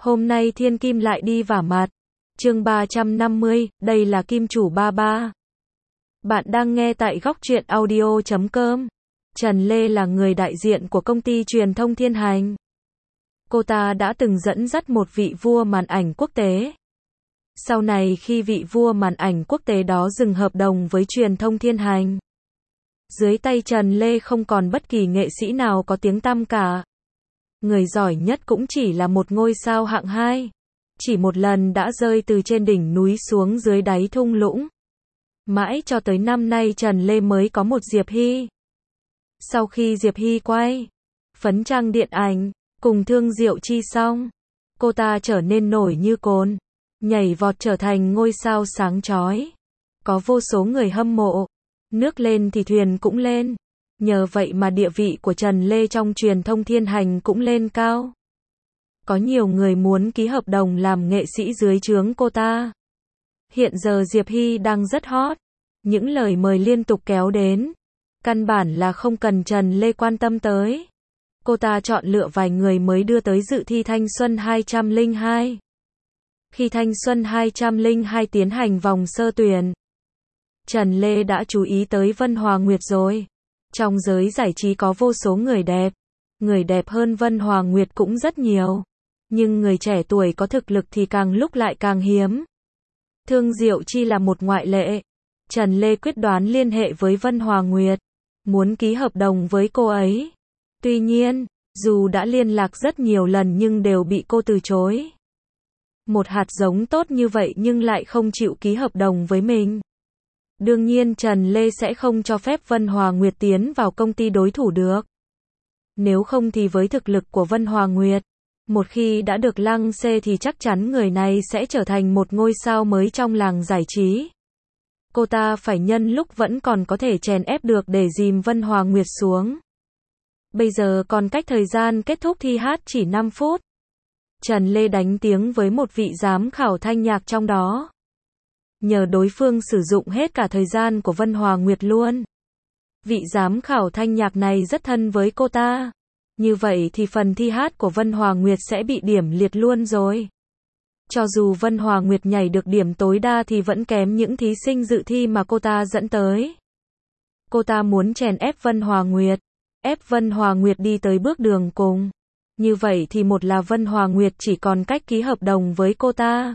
Hôm nay Thiên Kim lại đi vả mặt. Chương 350, đây là Kim Chủ 33. Bạn đang nghe tại góc truyện audio.com. Trần Lê là người đại diện của công ty truyền thông Thiên Hành. Cô ta đã từng dẫn dắt một vị vua màn ảnh quốc tế. Sau này khi vị vua màn ảnh quốc tế đó dừng hợp đồng với truyền thông Thiên Hành, dưới tay Trần Lê không còn bất kỳ nghệ sĩ nào có tiếng tăm cả. Người giỏi nhất cũng chỉ là một ngôi sao hạng 2. Chỉ một lần đã rơi từ trên đỉnh núi xuống dưới đáy thung lũng. Mãi cho tới năm nay Trần Lê mới có một Diệp Hy. Sau khi Diệp Hy quay phấn trang điện ảnh cùng Thương Diệu Chi xong, cô ta trở nên nổi như cồn, nhảy vọt trở thành ngôi sao sáng chói. Có vô số người hâm mộ. Nước lên thì thuyền cũng lên. Nhờ vậy mà địa vị của Trần Lê trong truyền thông Thiên Hành cũng lên cao. Có nhiều người muốn ký hợp đồng làm nghệ sĩ dưới trướng cô ta. Hiện giờ Diệp Hy đang rất hot. Những lời mời liên tục kéo đến. Căn bản là không cần Trần Lê quan tâm tới. Cô ta chọn lựa vài người mới đưa tới dự thi Thanh Xuân 202. Khi Thanh Xuân 202 tiến hành vòng sơ tuyển, Trần Lê đã chú ý tới Vân Hòa Nguyệt rồi. Trong giới giải trí có vô số người đẹp hơn Vân Hòa Nguyệt cũng rất nhiều. Nhưng người trẻ tuổi có thực lực thì càng lúc lại càng hiếm. Thương Diệu Chi là một ngoại lệ. Trần Lê quyết đoán liên hệ với Vân Hòa Nguyệt, muốn ký hợp đồng với cô ấy. Tuy nhiên, dù đã liên lạc rất nhiều lần nhưng đều bị cô từ chối. Một hạt giống tốt như vậy nhưng lại không chịu ký hợp đồng với mình. Đương nhiên Trần Lê sẽ không cho phép Vân Hòa Nguyệt tiến vào công ty đối thủ được. Nếu không thì với thực lực của Vân Hòa Nguyệt, một khi đã được lăng xê thì chắc chắn người này sẽ trở thành một ngôi sao mới trong làng giải trí. Cô ta phải nhân lúc vẫn còn có thể chèn ép được để dìm Vân Hòa Nguyệt xuống. Bây giờ còn cách thời gian kết thúc thi hát chỉ 5 phút. Trần Lê đánh tiếng với một vị giám khảo thanh nhạc trong đó. Nhờ đối phương sử dụng hết cả thời gian của Vân Hòa Nguyệt luôn. Vị giám khảo thanh nhạc này rất thân với cô ta. Như vậy thì phần thi hát của Vân Hòa Nguyệt sẽ bị điểm liệt luôn rồi. Cho dù Vân Hòa Nguyệt nhảy được điểm tối đa thì vẫn kém những thí sinh dự thi mà cô ta dẫn tới. Cô ta muốn chèn ép Vân Hòa Nguyệt, ép Vân Hòa Nguyệt đi tới bước đường cùng. Như vậy thì một là Vân Hòa Nguyệt chỉ còn cách ký hợp đồng với cô ta.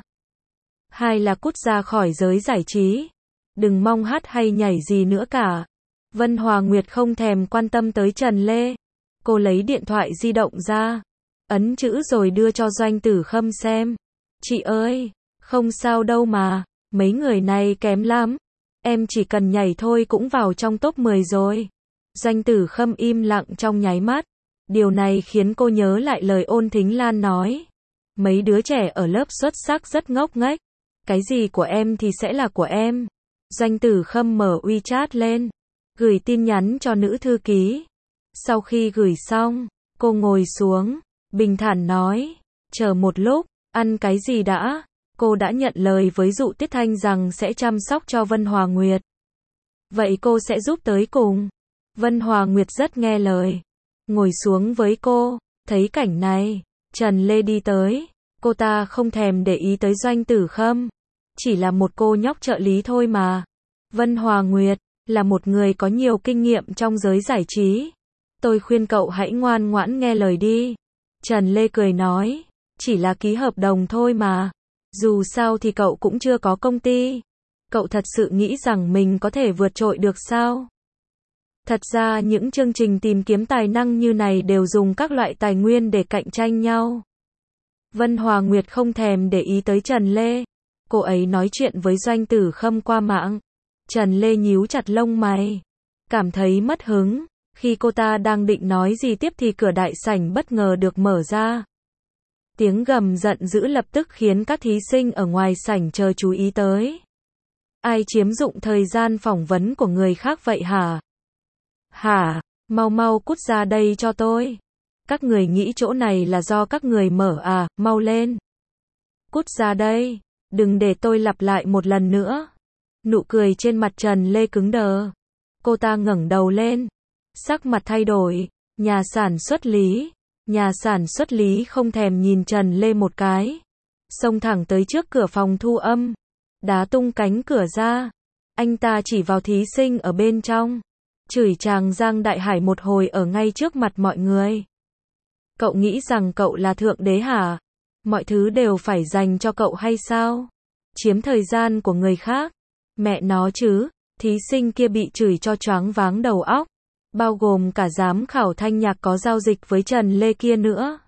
Hai là cút ra khỏi giới giải trí. Đừng mong hát hay nhảy gì nữa cả. Vân Hòa Nguyệt không thèm quan tâm tới Trần Lê. Cô lấy điện thoại di động ra, ấn chữ rồi đưa cho Doanh Tử Khâm xem. Chị ơi, không sao đâu mà, mấy người này kém lắm. Em chỉ cần nhảy thôi cũng vào trong top 10 rồi. Doanh Tử Khâm im lặng trong nháy mắt. Điều này khiến cô nhớ lại lời Ôn Thính Lan nói. Mấy đứa trẻ ở lớp xuất sắc rất ngốc nghếch. Cái gì của em thì sẽ là của em. Doanh Tử Khâm mở WeChat lên, gửi tin nhắn cho nữ thư ký. Sau khi gửi xong, cô ngồi xuống, bình thản nói, chờ một lúc, ăn cái gì đã? Cô đã nhận lời với Dụ Tiết Thanh rằng sẽ chăm sóc cho Vân Hòa Nguyệt. Vậy cô sẽ giúp tới cùng. Vân Hòa Nguyệt rất nghe lời, ngồi xuống với cô. Thấy cảnh này, Trần Lê đi tới, cô ta không thèm để ý tới Doanh Tử Khâm. Chỉ là một cô nhóc trợ lý thôi mà. Vân Hòa Nguyệt là một người có nhiều kinh nghiệm trong giới giải trí. Tôi khuyên cậu hãy ngoan ngoãn nghe lời đi. Trần Lê cười nói, chỉ là ký hợp đồng thôi mà. Dù sao thì cậu cũng chưa có công ty. Cậu thật sự nghĩ rằng mình có thể vượt trội được sao? Thật ra những chương trình tìm kiếm tài năng như này đều dùng các loại tài nguyên để cạnh tranh nhau. Vân Hòa Nguyệt không thèm để ý tới Trần Lê. Cô ấy nói chuyện với Doanh Tử Khâm qua mạng. Trần Lê nhíu chặt lông mày, cảm thấy mất hứng. Khi cô ta đang định nói gì tiếp thì cửa đại sảnh bất ngờ được mở ra. Tiếng gầm giận dữ lập tức khiến các thí sinh ở ngoài sảnh chờ chú ý tới. Ai chiếm dụng thời gian phỏng vấn của người khác vậy hả? Hả? Mau mau cút ra đây cho tôi. Các người nghĩ chỗ này là do các người mở à? Mau lên. Cút ra đây. Đừng để tôi lặp lại một lần nữa. Nụ cười trên mặt Trần Lê cứng đờ. Cô ta ngẩng đầu lên. Sắc mặt thay đổi. Nhà sản xuất Lý. Nhà sản xuất Lý không thèm nhìn Trần Lê một cái, xông thẳng tới trước cửa phòng thu âm, đá tung cánh cửa ra. Anh ta chỉ vào thí sinh ở bên trong, chửi chàng Giang Đại Hải một hồi ở ngay trước mặt mọi người. Cậu nghĩ rằng cậu là thượng đế hả? Mọi thứ đều phải dành cho cậu hay sao? Chiếm thời gian của người khác. Mẹ nó chứ, thí sinh kia bị chửi cho choáng váng đầu óc, bao gồm cả giám khảo thanh nhạc có giao dịch với Trần Lê kia nữa.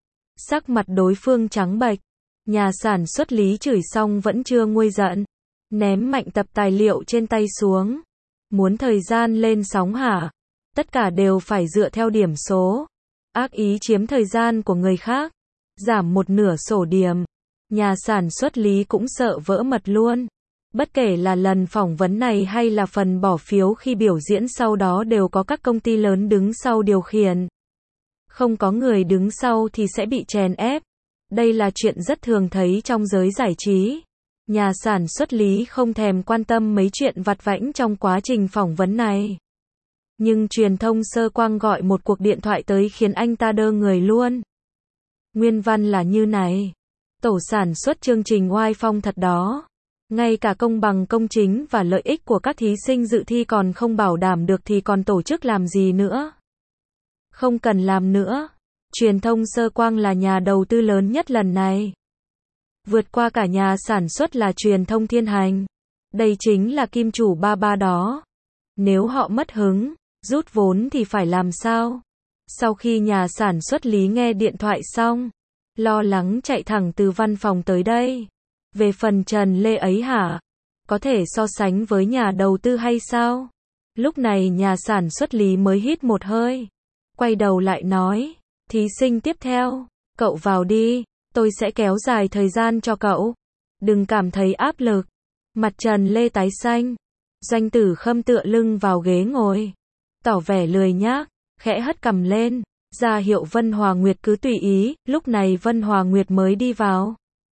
Sắc mặt đối phương trắng bệch, nhà sản xuất Lý chửi xong vẫn chưa nguôi giận, ném mạnh tập tài liệu trên tay xuống. Muốn thời gian lên sóng hả? Tất cả đều phải dựa theo điểm số. Ác ý chiếm thời gian của người khác, giảm một nửa sổ điểm. Nhà sản xuất Lý cũng sợ vỡ mật luôn. Bất kể là lần phỏng vấn này hay là phần bỏ phiếu khi biểu diễn sau đó đều có các công ty lớn đứng sau điều khiển. Không có người đứng sau thì sẽ bị chèn ép. Đây là chuyện rất thường thấy trong giới giải trí. Nhà sản xuất Lý không thèm quan tâm mấy chuyện vặt vãnh trong quá trình phỏng vấn này. Nhưng truyền thông Sơ Quang gọi một cuộc điện thoại tới khiến anh ta đơ người luôn. Nguyên văn là như này. Tổ sản xuất chương trình oai phong thật đó. Ngay cả công bằng công chính và lợi ích của các thí sinh dự thi còn không bảo đảm được thì còn tổ chức làm gì nữa. Không cần làm nữa. Truyền thông Sơ Quang là nhà đầu tư lớn nhất lần này. Vượt qua cả nhà sản xuất là truyền thông Thiên Hành. Đây chính là kim chủ ba ba đó. Nếu họ mất hứng, rút vốn thì phải làm sao? Sau khi nhà sản xuất Lý nghe điện thoại xong, lo lắng chạy thẳng từ văn phòng tới đây. Về phần Trần Lê ấy hả? Có thể so sánh với nhà đầu tư hay sao? Lúc này nhà sản xuất Lý mới hít một hơi. Quay đầu lại nói, thí sinh tiếp theo, cậu vào đi, tôi sẽ kéo dài thời gian cho cậu. Đừng cảm thấy áp lực. Mặt Trần Lê tái xanh. Doanh Tử Khâm tựa lưng vào ghế ngồi, tỏ vẻ lười nhác, khẽ hất cằm lên, ra hiệu Vân Hòa Nguyệt cứ tùy ý. Lúc này Vân Hòa Nguyệt mới đi vào.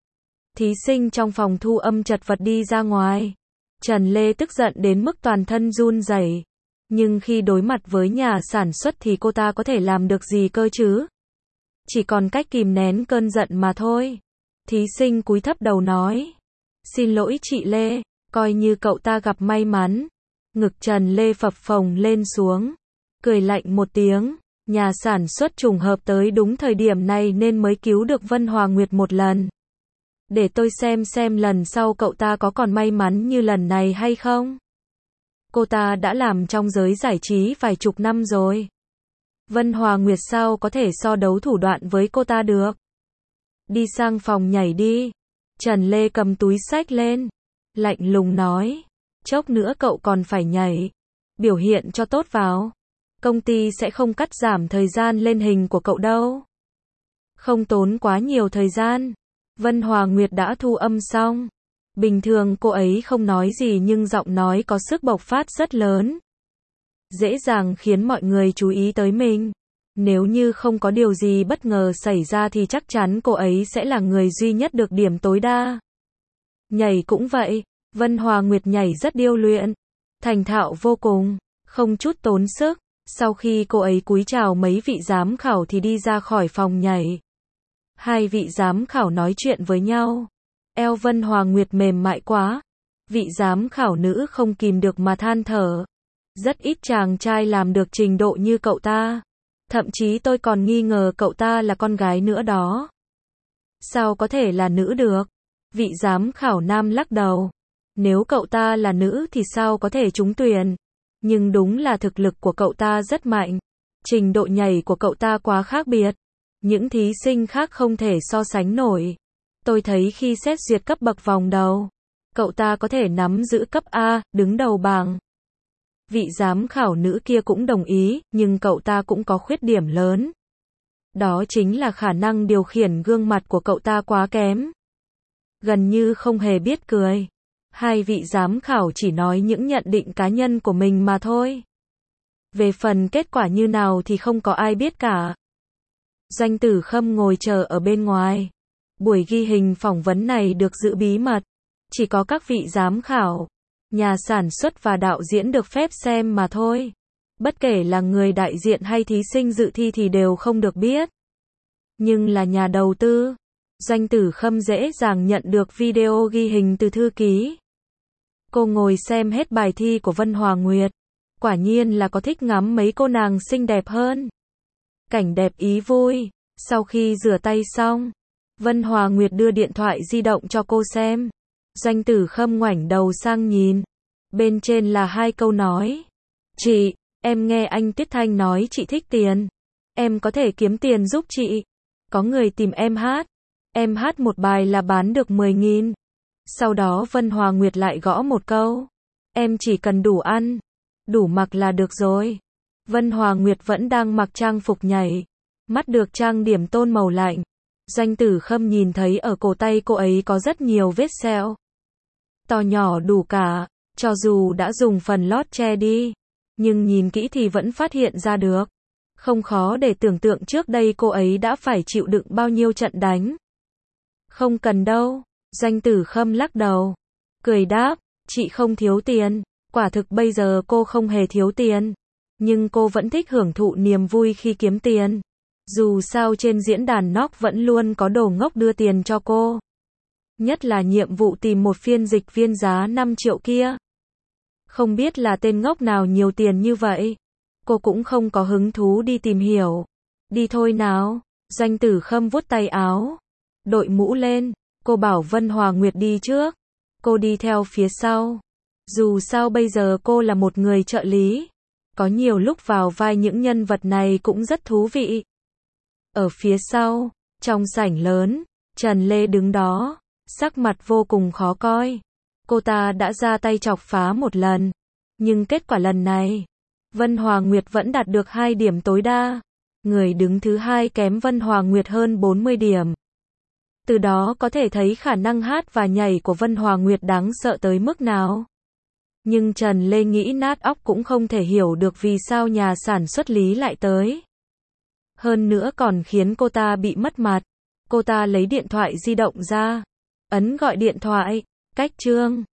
Thí sinh trong phòng thu âm chật vật đi ra ngoài. Trần Lê tức giận đến mức toàn thân run rẩy. Nhưng khi đối mặt với nhà sản xuất thì cô ta có thể làm được gì cơ chứ? Chỉ còn cách kìm nén cơn giận mà thôi. Thí sinh cúi thấp đầu nói, xin lỗi chị Lê, coi như cậu ta gặp may mắn. Ngực Trần Lê phập phồng lên xuống, cười lạnh một tiếng. Nhà sản xuất trùng hợp tới đúng thời điểm này nên mới cứu được Vân Hòa Nguyệt một lần. Để tôi xem lần sau cậu ta có còn may mắn như lần này hay không. Cô ta đã làm trong giới giải trí vài chục năm rồi. Vân Hòa Nguyệt sao có thể so đấu thủ đoạn với cô ta được. Đi sang phòng nhảy đi. Trần Lê cầm túi xách lên, lạnh lùng nói, chốc nữa cậu còn phải nhảy. Biểu hiện cho tốt vào. Công ty sẽ không cắt giảm thời gian lên hình của cậu đâu. Không tốn quá nhiều thời gian. Vân Hòa Nguyệt đã thu âm xong. Bình thường cô ấy không nói gì nhưng giọng nói có sức bộc phát rất lớn. Dễ dàng khiến mọi người chú ý tới mình. Nếu như không có điều gì bất ngờ xảy ra thì chắc chắn cô ấy sẽ là người duy nhất được điểm tối đa. Nhảy cũng vậy. Vân Hòa Nguyệt nhảy rất điêu luyện, thành thạo vô cùng, không chút tốn sức. Sau khi cô ấy cúi chào mấy vị giám khảo thì đi ra khỏi phòng nhảy. Hai vị giám khảo nói chuyện với nhau. Eo Vân Hòa Nguyệt mềm mại quá. Vị giám khảo nữ không kìm được mà than thở. Rất ít chàng trai làm được trình độ như cậu ta. Thậm chí tôi còn nghi ngờ cậu ta là con gái nữa đó. Sao có thể là nữ được? Vị giám khảo nam lắc đầu. Nếu cậu ta là nữ thì sao có thể trúng tuyển? Nhưng đúng là thực lực của cậu ta rất mạnh. Trình độ nhảy của cậu ta quá khác biệt. Những thí sinh khác không thể so sánh nổi. Tôi thấy khi xét duyệt cấp bậc vòng đầu, cậu ta có thể nắm giữ cấp A, đứng đầu bảng. Vị giám khảo nữ kia cũng đồng ý, nhưng cậu ta cũng có khuyết điểm lớn. Đó chính là khả năng điều khiển gương mặt của cậu ta quá kém. Gần như không hề biết cười. Hai vị giám khảo chỉ nói những nhận định cá nhân của mình mà thôi. Về phần kết quả như nào thì không có ai biết cả. Doanh Tử Khâm ngồi chờ ở bên ngoài. Buổi ghi hình phỏng vấn này được giữ bí mật. Chỉ có các vị giám khảo, nhà sản xuất và đạo diễn được phép xem mà thôi. Bất kể là người đại diện hay thí sinh dự thi thì đều không được biết. nhưng là nhà đầu tư. Doanh Tử Khâm dễ dàng nhận được video ghi hình từ thư ký. Cô ngồi xem hết bài thi của Vân Hòa Nguyệt. Quả nhiên là có thích ngắm mấy cô nàng xinh đẹp hơn. Cảnh đẹp ý vui. Sau khi rửa tay xong, Vân Hòa Nguyệt đưa điện thoại di động cho cô xem. Doanh Tử Khâm ngoảnh đầu sang nhìn. Bên trên là 2 câu nói. Chị, em nghe anh Tuyết Thanh nói chị thích tiền. Em có thể kiếm tiền giúp chị. Có người tìm em hát. Em hát một bài là bán được 10.000. Sau đó Vân Hòa Nguyệt lại gõ một câu. Em chỉ cần đủ ăn, đủ mặc là được rồi. Vân Hòa Nguyệt vẫn đang mặc trang phục nhảy. Mắt được trang điểm tôn màu lạnh. Doanh Tử Khâm nhìn thấy ở cổ tay cô ấy có rất nhiều vết sẹo. To nhỏ đủ cả, cho dù đã dùng phần lót che đi. Nhưng nhìn kỹ thì vẫn phát hiện ra được. Không khó để tưởng tượng trước đây cô ấy đã phải chịu đựng bao nhiêu trận đánh. Không cần đâu. Doanh Tử Khâm lắc đầu. Cười đáp, chị không thiếu tiền. Quả thực bây giờ cô không hề thiếu tiền. Nhưng cô vẫn thích hưởng thụ niềm vui khi kiếm tiền. Dù sao trên diễn đàn Knock vẫn luôn có đồ ngốc đưa tiền cho cô. Nhất là nhiệm vụ tìm một phiên dịch viên giá 5 triệu kia. Không biết là tên ngốc nào nhiều tiền như vậy. Cô cũng không có hứng thú đi tìm hiểu. Đi thôi nào. Doanh Tử Khâm vuốt tay áo. Đội mũ lên. Cô bảo Vân Hòa Nguyệt đi trước. Cô đi theo phía sau. Dù sao bây giờ cô là một người trợ lý. Có nhiều lúc vào vai những nhân vật này cũng rất thú vị. Ở phía sau, trong sảnh lớn, Trần Lê đứng đó. Sắc mặt vô cùng khó coi. Cô ta đã ra tay chọc phá một lần. Nhưng kết quả lần này, Vân Hòa Nguyệt vẫn đạt được 2 điểm tối đa. Người đứng thứ 2 kém Vân Hòa Nguyệt hơn 40 điểm. Từ đó có thể thấy khả năng hát và nhảy của Vân Hòa Nguyệt đáng sợ tới mức nào. Nhưng Trần Lê nghĩ nát óc cũng không thể hiểu được vì sao nhà sản xuất Lý lại tới. Hơn nữa còn khiến cô ta bị mất mặt. Cô ta lấy điện thoại di động ra. Ấn gọi điện thoại. Cách Trương.